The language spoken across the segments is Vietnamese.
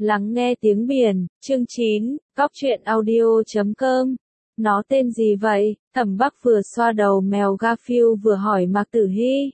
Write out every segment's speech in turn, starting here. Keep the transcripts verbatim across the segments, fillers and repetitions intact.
Lắng nghe tiếng biển, chương chín, cóc truyện audio chấm com. Nó tên gì vậy? Thẩm Bắc vừa xoa đầu mèo Garfield vừa hỏi Mạc Tử Hy.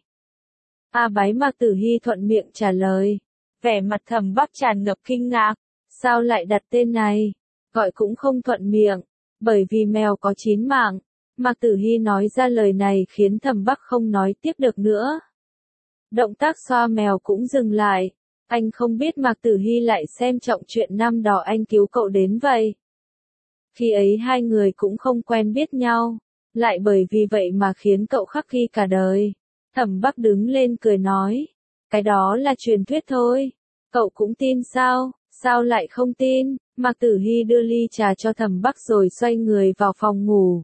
A Bái Mạc Tử Hy thuận miệng trả lời. Vẻ mặt Thẩm Bắc tràn ngập kinh ngạc. Sao lại đặt tên này? Gọi cũng không thuận miệng. Bởi vì mèo có chín mạng. Mạc Tử Hy nói ra lời này khiến Thẩm Bắc không nói tiếp được nữa. Động tác xoa mèo cũng dừng lại. Anh không biết Mạc Tử Hy lại xem trọng chuyện năm đó anh cứu cậu đến vậy. Khi ấy hai người cũng không quen biết nhau, lại bởi vì vậy mà khiến cậu khắc ghi cả đời. Thẩm Bắc đứng lên cười nói, cái đó là truyền thuyết thôi, cậu cũng tin sao, sao lại không tin? Mạc Tử Hy đưa ly trà cho Thẩm Bắc rồi xoay người vào phòng ngủ.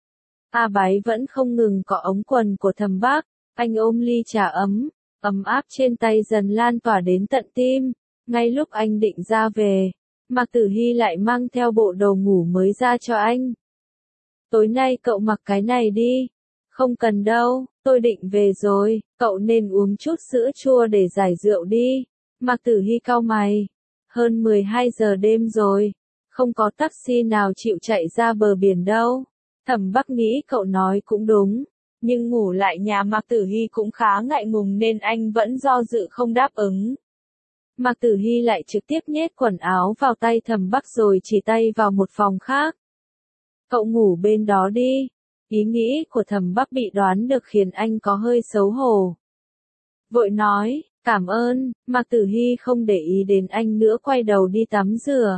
A Bái vẫn không ngừng cọ ống quần của Thẩm Bắc, anh ôm ly trà ấm. Ấm áp trên tay dần lan tỏa đến tận tim. Ngay lúc anh định ra về, Mạc Tử Hy lại mang theo bộ đồ ngủ mới ra cho anh. Tối nay cậu mặc cái này đi. Không cần đâu, tôi định về rồi, cậu nên uống chút sữa chua để giải rượu đi. Mạc Tử Hy cau mày. Hơn mười hai giờ đêm rồi, không có taxi nào chịu chạy ra bờ biển đâu. Thẩm Bắc nghĩ cậu nói cũng đúng. Nhưng ngủ lại nhà Mạc Tử Hy cũng khá ngại ngùng nên anh vẫn do dự không đáp ứng. Mạc Tử Hy lại trực tiếp nhét quần áo vào tay Thẩm Bắc rồi chỉ tay vào một phòng khác. Cậu ngủ bên đó đi. Ý nghĩ của Thẩm Bắc bị đoán được khiến anh có hơi xấu hổ. Vội nói, cảm ơn, Mạc Tử Hy không để ý đến anh nữa quay đầu đi tắm rửa.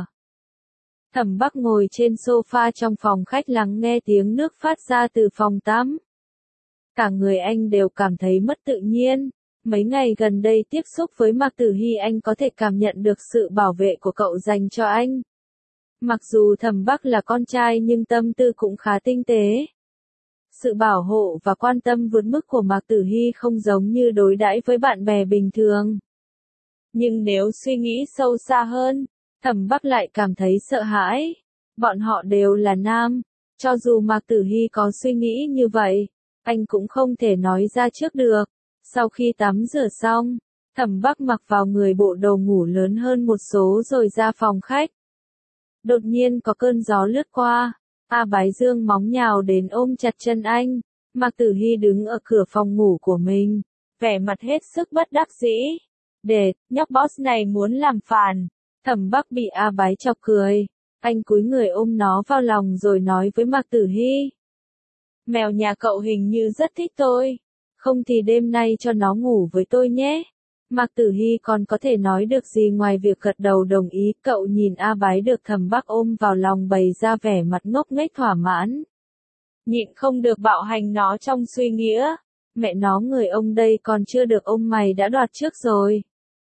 Thẩm Bắc ngồi trên sofa trong phòng khách lắng nghe tiếng nước phát ra từ phòng tắm. Cả người anh đều cảm thấy mất tự nhiên. Mấy ngày gần đây tiếp xúc với Mạc Tử Hy anh có thể cảm nhận được sự bảo vệ của cậu dành cho anh. Mặc dù Thẩm Bắc là con trai nhưng tâm tư cũng khá tinh tế. Sự bảo hộ và quan tâm vượt mức của Mạc Tử Hy không giống như đối đãi với bạn bè bình thường. Nhưng nếu suy nghĩ sâu xa hơn, Thẩm Bắc lại cảm thấy sợ hãi. Bọn họ đều là nam. Cho dù Mạc Tử Hy có suy nghĩ như vậy, anh cũng không thể nói ra trước được. Sau khi tắm rửa xong, Thẩm Bắc mặc vào người bộ đồ ngủ lớn hơn một số rồi ra phòng khách. Đột nhiên có cơn gió lướt qua, A Bái dương móng nhào đến ôm chặt chân anh. Mạc Tử Hy đứng ở cửa phòng ngủ của mình, vẻ mặt hết sức bất đắc dĩ. Để, nhóc boss này muốn làm phản. Thẩm Bắc bị A Bái chọc cười. Anh cúi người ôm nó vào lòng rồi nói với Mạc Tử Hy. Mèo nhà cậu hình như rất thích tôi. Không thì đêm nay cho nó ngủ với tôi nhé. Mạc Tử Hy còn có thể nói được gì ngoài việc gật đầu đồng ý. Cậu nhìn A Bái được Thẩm Bắc ôm vào lòng bày ra vẻ mặt ngốc nghếch thỏa mãn. Nhịn không được bạo hành nó trong suy nghĩa. Mẹ nó người ông đây còn chưa được ôm mày đã đoạt trước rồi.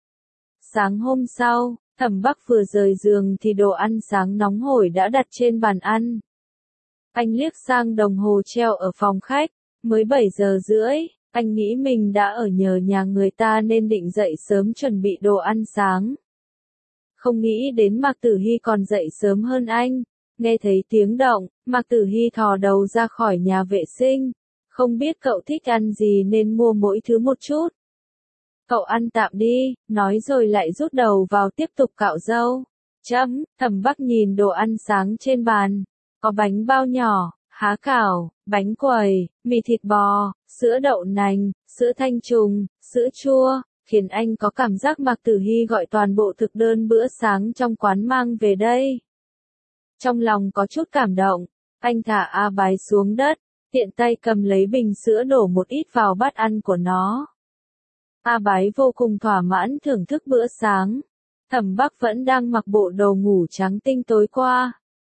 Sáng hôm sau, Thẩm Bắc vừa rời giường thì đồ ăn sáng nóng hổi đã đặt trên bàn ăn. Anh liếc sang đồng hồ treo ở phòng khách, mới bảy giờ rưỡi, anh nghĩ mình đã ở nhờ nhà người ta nên định dậy sớm chuẩn bị đồ ăn sáng. Không nghĩ đến Mạc Tử Hy còn dậy sớm hơn anh, nghe thấy tiếng động, Mạc Tử Hy thò đầu ra khỏi nhà vệ sinh, không biết cậu thích ăn gì nên mua mỗi thứ một chút. Cậu ăn tạm đi, nói rồi lại rút đầu vào tiếp tục cạo râu. Chấm, Thẩm Bắc nhìn đồ ăn sáng trên bàn. Có bánh bao nhỏ, há cảo, bánh quẩy, mì thịt bò, sữa đậu nành, sữa thanh trùng, sữa chua, khiến anh có cảm giác Mạc Tử Hy gọi toàn bộ thực đơn bữa sáng trong quán mang về đây. Trong lòng có chút cảm động, anh thả A Bái xuống đất, tiện tay cầm lấy bình sữa đổ một ít vào bát ăn của nó. A Bái vô cùng thỏa mãn thưởng thức bữa sáng. Thẩm Bắc vẫn đang mặc bộ đồ ngủ trắng tinh tối qua.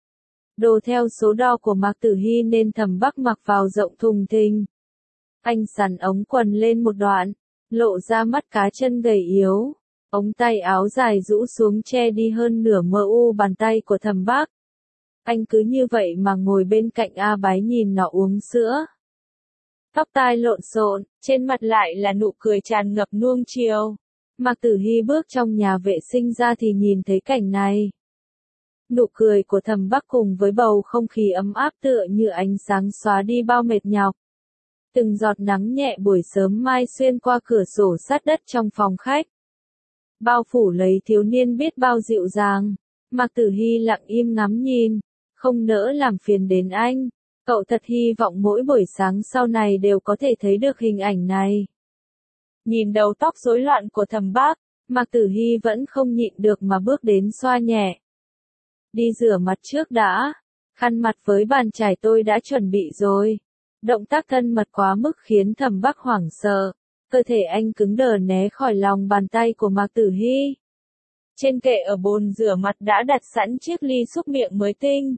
Đồ theo số đo của Mạc Tử Hy nên Thẩm Bắc mặc vào rộng thùng thình. Anh xắn ống quần lên một đoạn, lộ ra mắt cá chân gầy yếu. Ống tay áo dài rũ xuống che đi hơn nửa mờ u bàn tay của Thẩm Bắc. Anh cứ như vậy mà ngồi bên cạnh A Bái nhìn nó uống sữa. Tóc tai lộn xộn, trên mặt lại là nụ cười tràn ngập nuông chiều. Mạc Tử Hy bước trong nhà vệ sinh ra thì nhìn thấy cảnh này. Nụ cười của Thẩm Bắc cùng với bầu không khí ấm áp tựa như ánh sáng xóa đi bao mệt nhọc. Từng giọt nắng nhẹ buổi sớm mai xuyên qua cửa sổ sát đất trong phòng khách. bao phủ lấy thiếu niên biết bao dịu dàng. Mạc Tử Hy lặng im ngắm nhìn, không nỡ làm phiền đến anh. Cậu thật hy vọng mỗi buổi sáng sau này đều có thể thấy được hình ảnh này. Nhìn đầu tóc rối loạn của Thẩm Bác, Mạc Tử Hy vẫn không nhịn được mà bước đến xoa nhẹ. Đi rửa mặt trước đã, khăn mặt với bàn chải tôi đã chuẩn bị rồi. Động tác thân mật quá mức khiến Thẩm Bác hoảng sợ, cơ thể anh cứng đờ né khỏi lòng bàn tay của Mạc Tử Hy. Trên kệ ở bồn rửa mặt đã đặt sẵn chiếc ly súc miệng mới tinh.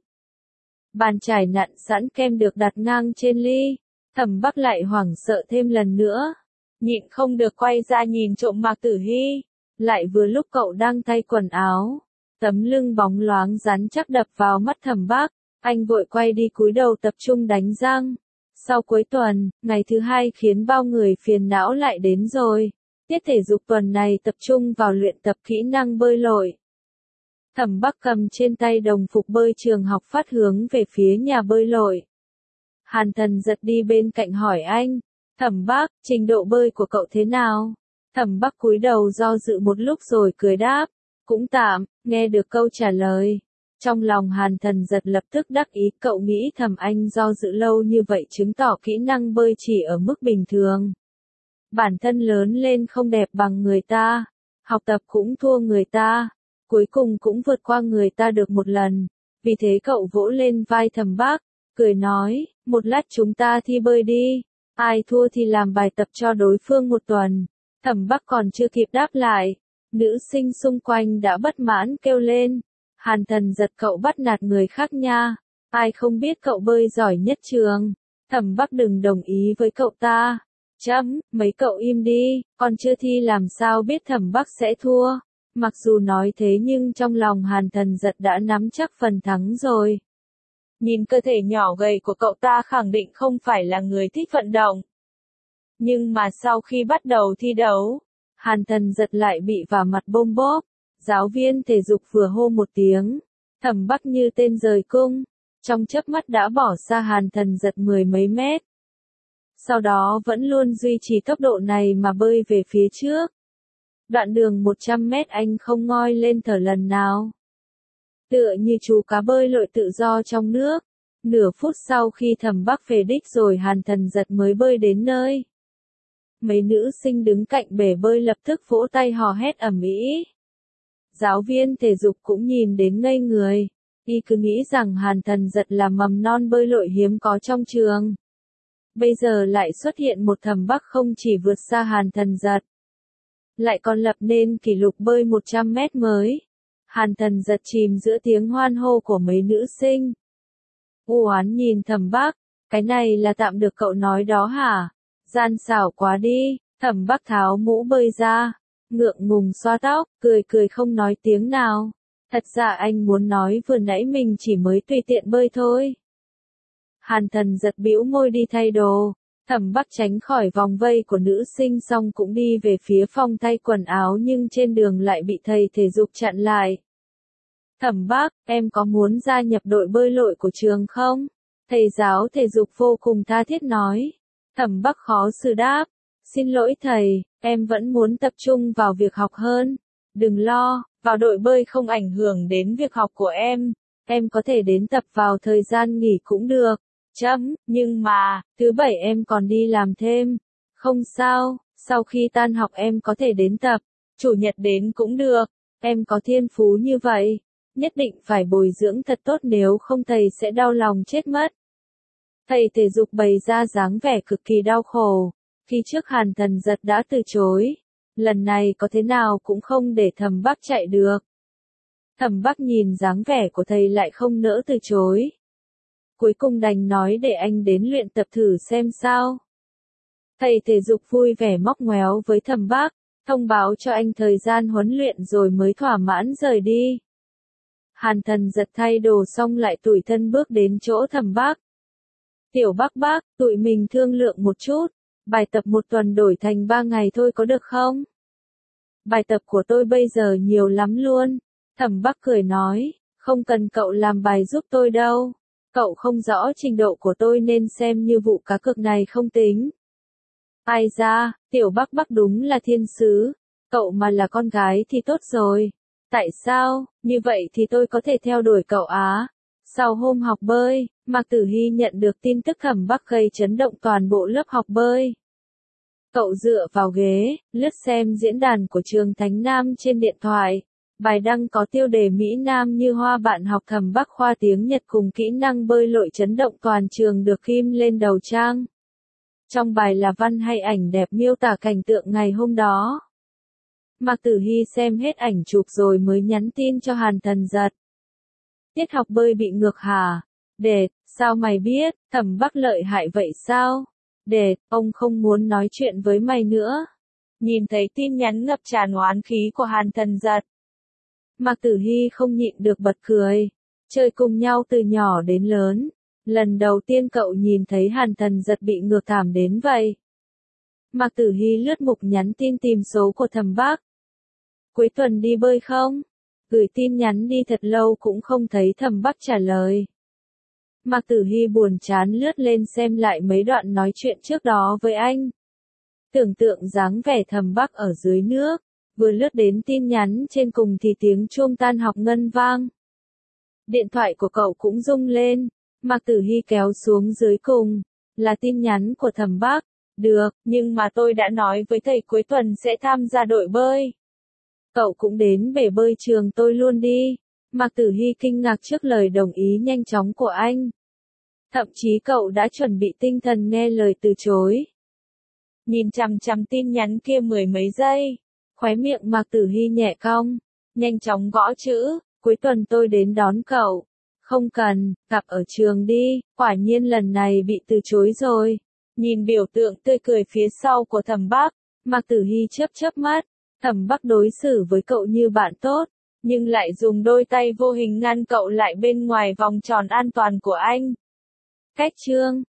Bàn chải nặn sẵn kem được đặt ngang trên ly. Thẩm Bác lại hoảng sợ thêm lần nữa, nhịn không được quay ra nhìn trộm Mạc Tử Hy. Lại vừa lúc cậu đang thay quần áo, tấm lưng bóng loáng rắn chắc đập vào mắt Thẩm Bác, anh vội quay đi cúi đầu tập trung đánh răng. Sau cuối tuần, ngày thứ hai khiến bao người phiền não lại đến rồi. Tiết thể dục tuần này tập trung vào luyện tập kỹ năng bơi lội. Thẩm Bác cầm trên tay đồng phục bơi trường học phát hướng về phía nhà bơi lội. Hàn Thần giật đi bên cạnh hỏi anh, Thẩm Bác, trình độ bơi của cậu thế nào? Thẩm Bác cúi đầu do dự một lúc rồi cười đáp, cũng tạm. Nghe được câu trả lời, trong lòng Hàn Thần giật lập tức đắc ý, cậu nghĩ thầm anh do dự lâu như vậy chứng tỏ kỹ năng bơi chỉ ở mức bình thường. Bản thân lớn lên không đẹp bằng người ta, học tập cũng thua người ta, cuối cùng cũng vượt qua người ta được một lần. Vì thế cậu vỗ lên vai Thẩm Bác, cười nói, một lát chúng ta thi bơi đi, ai thua thì làm bài tập cho đối phương một tuần. Thẩm Bác còn chưa kịp đáp lại, nữ sinh xung quanh đã bất mãn kêu lên, Hàn Thần giật cậu bắt nạt người khác nha, ai không biết cậu bơi giỏi nhất trường. Thẩm Bác đừng đồng ý với cậu ta. Chấm, mấy cậu im đi, còn chưa thi làm sao biết Thẩm Bác sẽ thua. Mặc dù nói thế nhưng trong lòng Hàn Thần giật đã nắm chắc phần thắng rồi. Nhìn cơ thể nhỏ gầy của cậu ta khẳng định không phải là người thích vận động. Nhưng mà sau khi bắt đầu thi đấu, Hàn Thần giật lại bị vả mặt bôm bốp. Giáo viên thể dục vừa hô một tiếng, Thẩm Bác như tên rời cung, trong chớp mắt đã bỏ xa Hàn Thần giật mười mấy mét. Sau đó vẫn luôn duy trì tốc độ này mà bơi về phía trước. Đoạn đường một trăm mét anh không ngoi lên thở lần nào. Tựa như chú cá bơi lội tự do trong nước. Nửa phút sau khi Thẩm Bác về đích rồi Hàn Thần giật mới bơi đến nơi. Mấy nữ sinh đứng cạnh bể bơi lập tức vỗ tay hò hét ầm ĩ. Giáo viên thể dục cũng nhìn đến ngây người, y cứ nghĩ rằng Hàn Thần giật là mầm non bơi lội hiếm có trong trường. Bây giờ lại xuất hiện một Thẩm Bác không chỉ vượt xa Hàn Thần giật, lại còn lập nên kỷ lục bơi một trăm mét mới. Hàn Thần giật chìm giữa tiếng hoan hô của mấy nữ sinh. U oán nhìn Thẩm Bác, cái này là tạm được cậu nói đó hả? Gian xảo quá đi. Thẩm Bác tháo mũ bơi ra, ngượng ngùng xoa tóc, cười cười không nói tiếng nào. Thật ra anh muốn nói vừa nãy mình chỉ mới tùy tiện bơi thôi. Hàn Thần giật bĩu môi đi thay đồ. Thẩm Bác tránh khỏi vòng vây của nữ sinh xong cũng đi về phía phòng thay quần áo nhưng trên đường lại bị thầy thể dục chặn lại. Thẩm Bác, em có muốn gia nhập đội bơi lội của trường không? Thầy giáo thể dục vô cùng tha thiết nói. Thẩm Bác khó xử đáp. Xin lỗi thầy, em vẫn muốn tập trung vào việc học hơn. Đừng lo, vào đội bơi không ảnh hưởng đến việc học của em. Em có thể đến tập vào thời gian nghỉ cũng được. Chấm, nhưng mà, thứ bảy em còn đi làm thêm. Không sao, sau khi tan học em có thể đến tập. Chủ nhật đến cũng được. Em có thiên phú như vậy. Nhất định phải bồi dưỡng thật tốt nếu không thầy sẽ đau lòng chết mất. Thầy thể dục bày ra dáng vẻ cực kỳ đau khổ. Khi trước Hàn Thần giật đã từ chối. Lần này có thế nào cũng không để Thẩm Bác chạy được. Thẩm Bác nhìn dáng vẻ của thầy lại không nỡ từ chối. Cuối cùng đành nói để anh đến luyện tập thử xem sao. Thầy thể dục vui vẻ móc ngoéo với Thẩm Bác, thông báo cho anh thời gian huấn luyện rồi mới thỏa mãn rời đi. Hàn Thần giật thay đồ xong lại tủi thân bước đến chỗ Thẩm Bác. Tiểu Bác bác, tụi mình thương lượng một chút. Bài tập một tuần đổi thành ba ngày thôi có được không? Bài tập của tôi bây giờ nhiều lắm luôn. Thẩm Bác cười nói, không cần cậu làm bài giúp tôi đâu. Cậu không rõ trình độ của tôi nên xem như vụ cá cược này không tính. Ai ra, Tiểu Bác bác đúng là thiên sứ. Cậu mà là con gái thì tốt rồi. Tại sao? Như vậy thì tôi có thể theo đuổi cậu á. Sau hôm học bơi, Mạc Tử Hy nhận được tin tức Thẩm Bắc gây chấn động toàn bộ lớp học bơi. Cậu dựa vào ghế, lướt xem diễn đàn của trường Thánh Nam trên điện thoại. Bài đăng có tiêu đề Mỹ Nam như hoa bạn học Thẩm Bắc khoa tiếng Nhật cùng kỹ năng bơi lội chấn động toàn trường được ghim lên đầu trang. Trong bài là văn hay ảnh đẹp miêu tả cảnh tượng ngày hôm đó. Mạc Tử Hy xem hết ảnh chụp rồi mới nhắn tin cho Hàn Thần Giật. Tiết học bơi bị ngược hả? Đệt, sao mày biết, Thẩm Bắc lợi hại vậy sao? Đệt, ông không muốn nói chuyện với mày nữa. Nhìn thấy tin nhắn ngập tràn oán khí của Hàn Thần Giật. Mạc Tử Hy không nhịn được bật cười. Chơi cùng nhau từ nhỏ đến lớn. Lần đầu tiên cậu nhìn thấy Hàn Thần Giật bị ngược thảm đến vậy. Mạc Tử Hy lướt mục nhắn tin tìm số của Thẩm Bắc. Cuối tuần đi bơi không? Gửi tin nhắn đi thật lâu cũng không thấy Thẩm Bắc trả lời. Mạc Tử Hy buồn chán lướt lên xem lại mấy đoạn nói chuyện trước đó với anh. Tưởng tượng dáng vẻ Thẩm Bắc ở dưới nước, vừa lướt đến tin nhắn trên cùng thì tiếng chuông tan học ngân vang. Điện thoại của cậu cũng rung lên, Mạc Tử Hy kéo xuống dưới cùng, là tin nhắn của Thẩm Bắc. Được, nhưng mà tôi đã nói với thầy cuối tuần sẽ tham gia đội bơi. Cậu cũng đến bể bơi trường tôi luôn đi. Mạc Tử Hy kinh ngạc trước lời đồng ý nhanh chóng của anh. Thậm chí cậu đã chuẩn bị tinh thần nghe lời từ chối. Nhìn chằm chằm tin nhắn kia mười mấy giây, khóe miệng Mạc Tử Hy nhẹ cong, nhanh chóng gõ chữ, cuối tuần tôi đến đón cậu. Không cần, gặp ở trường đi, quả nhiên lần này bị từ chối rồi. Nhìn biểu tượng tươi cười phía sau của Thẩm Bắc, Mạc Tử Hy chớp chớp mắt, Thẩm Bắc đối xử với cậu như bạn tốt, nhưng lại dùng đôi tay vô hình ngăn cậu lại bên ngoài vòng tròn an toàn của anh. Cách chương